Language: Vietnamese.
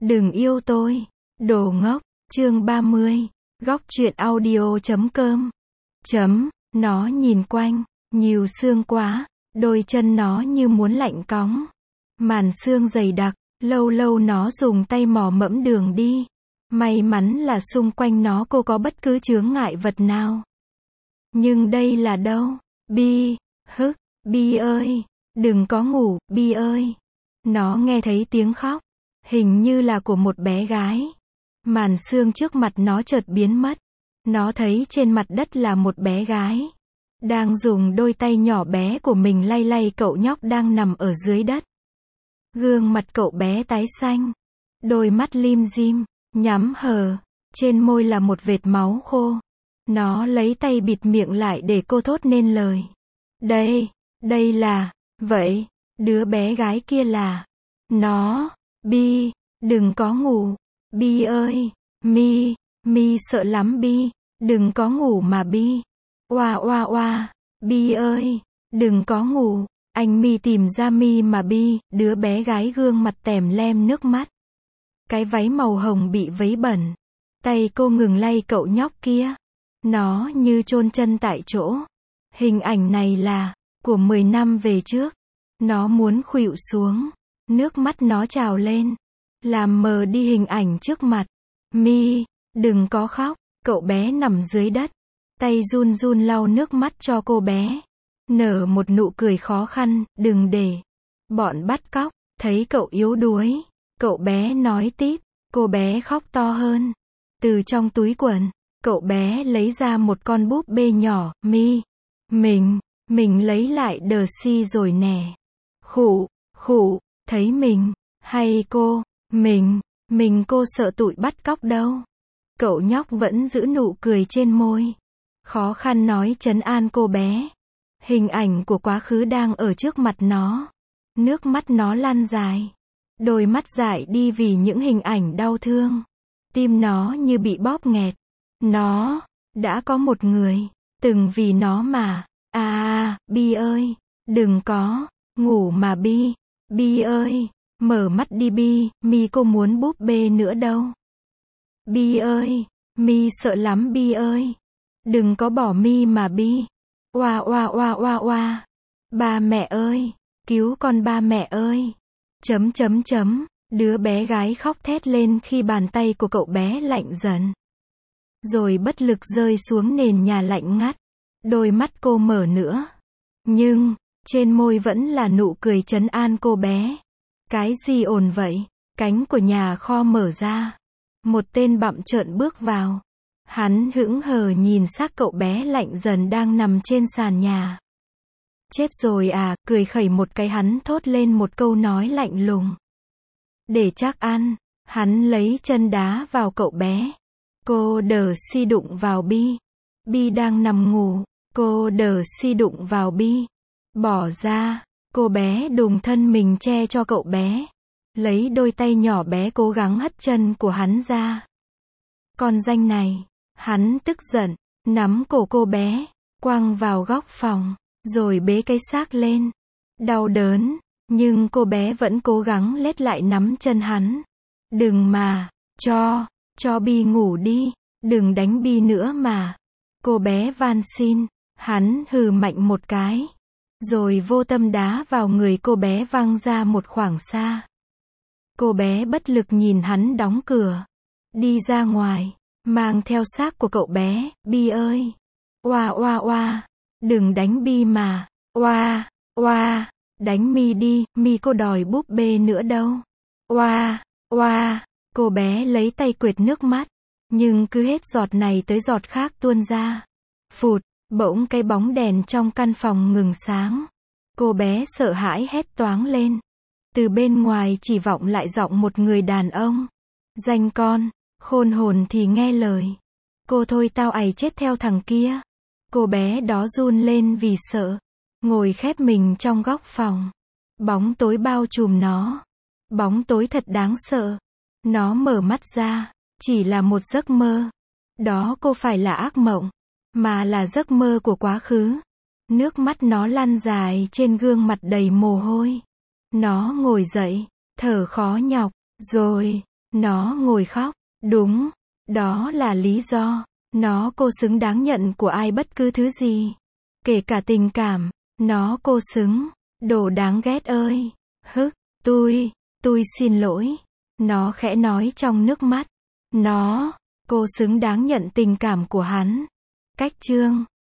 Đừng yêu tôi. Đồ ngốc. Chương 30. Góc truyện audio.com. Nó nhìn quanh, nhiều xương quá, đôi chân nó như muốn lạnh cóng. Màn xương dày đặc, lâu lâu nó dùng tay mò mẫm đường đi. May mắn là xung quanh nó cô có bất cứ chướng ngại vật nào. Nhưng đây là đâu? Bi, Bi ơi, đừng có ngủ, Bi ơi. Nó nghe thấy tiếng khóc, hình như là của một bé gái. Màn xương trước mặt nó chợt biến mất. Nó thấy trên mặt đất là một bé gái, đang dùng đôi tay nhỏ bé của mình lay lay cậu nhóc đang nằm ở dưới đất. Gương mặt cậu bé tái xanh, đôi mắt lim dim, nhắm hờ, trên môi là một vệt máu khô. Nó lấy tay bịt miệng lại để cô thốt nên lời. Đây là, vậy, đứa bé gái kia là, nó, Bi, đừng có ngủ, Bi ơi, Mi sợ lắm Bi, đừng có ngủ mà Bi. Oa, Bi ơi, đừng có ngủ, anh Mi tìm ra Mi mà Bi, đứa bé gái gương mặt tèm lem nước mắt. Cái váy màu hồng bị vấy bẩn. Tay cô ngừng lay cậu nhóc kia. Nó như chôn chân tại chỗ. Hình ảnh này là của 10 năm về trước. Nó muốn khuỵu xuống. Nước mắt nó trào lên, làm mờ đi hình ảnh trước mặt. Mi, đừng có khóc. Cậu bé nằm dưới đất, tay run run lau nước mắt cho cô bé. Nở một nụ cười khó khăn, đừng để bọn bắt cóc thấy cậu yếu đuối. Cậu bé nói tiếp, cô bé khóc to hơn. Từ trong túi quần, cậu bé lấy ra một con búp bê nhỏ. Mi, mình lấy lại đờ si rồi nè. Khụ, thấy mình, hay cô, mình cô sợ tụi bắt cóc đâu. Cậu nhóc vẫn giữ nụ cười trên môi, khó khăn nói trấn an cô bé. Hình ảnh của quá khứ đang ở trước mặt nó. Nước mắt nó lan dài, đôi mắt dại đi vì những hình ảnh đau thương. Tim nó như bị bóp nghẹt. Nó đã có một người từng vì nó mà. Bi ơi, đừng có ngủ mà Bi ơi, mở mắt đi Bi, Mi cô muốn búp bê nữa đâu. Bi ơi, Mi sợ lắm Bi ơi, đừng có bỏ Mi mà Bi. Oa. Ba mẹ ơi, cứu con ba mẹ ơi. Đứa bé gái khóc thét lên khi bàn tay của cậu bé lạnh dần. Rồi bất lực rơi xuống nền nhà lạnh ngắt. Đôi mắt cô mở nữa. Nhưng, trên môi vẫn là nụ cười trấn an cô bé. Cái gì ồn vậy? Cánh của nhà kho mở ra. Một tên bặm trợn bước vào. Hắn hững hờ nhìn xác cậu bé lạnh dần đang nằm trên sàn nhà. Chết rồi à, cười khẩy một cái hắn thốt lên một câu nói lạnh lùng. Để chắc ăn, hắn lấy chân đá vào cậu bé. Cô đờ si đụng vào Bi. Bi đang nằm ngủ, cô đờ si đụng vào Bi. Bỏ ra, cô bé đùng thân mình che cho cậu bé. Lấy đôi tay nhỏ bé cố gắng hất chân của hắn ra. Con danh này, hắn tức giận, nắm cổ cô bé, quăng vào góc phòng, rồi bế cái xác lên. Đau đớn, nhưng cô bé vẫn cố gắng lết lại nắm chân hắn. Đừng mà, cho Bi ngủ đi, đừng đánh Bi nữa mà. Cô bé van xin, hắn hừ mạnh một cái, rồi vô tâm đá vào người cô bé văng ra một khoảng xa. Cô bé bất lực nhìn hắn đóng cửa, đi ra ngoài, mang theo xác của cậu bé. Bi ơi, oa, đừng đánh Bi mà. Oa, đánh Mi đi, Mi cô đòi búp bê nữa đâu. Oa, cô bé lấy tay quệt nước mắt, nhưng cứ hết giọt này tới giọt khác tuôn ra. Phụt, bỗng cái bóng đèn trong căn phòng ngừng sáng. Cô bé sợ hãi hét toáng lên. Từ bên ngoài chỉ vọng lại giọng một người đàn ông. Danh con, khôn hồn thì nghe lời. Cô thôi tao ày chết theo thằng kia. Cô bé đó run lên vì sợ. Ngồi khép mình trong góc phòng. Bóng tối bao trùm nó. Bóng tối thật đáng sợ. Nó mở mắt ra. Chỉ là một giấc mơ. Đó cô phải là ác mộng, mà là giấc mơ của quá khứ. Nước mắt nó lăn dài trên gương mặt đầy mồ hôi. Nó ngồi dậy, thở khó nhọc, rồi, Nó ngồi khóc. Đúng. Đó là lý do. Cô xứng đáng nhận của ai bất cứ thứ gì. Kể cả tình cảm. Cô xứng. Đồ đáng ghét ơi. Hức. Tôi xin lỗi. Nó khẽ nói trong nước mắt. Cô xứng đáng nhận tình cảm của hắn. Cách chương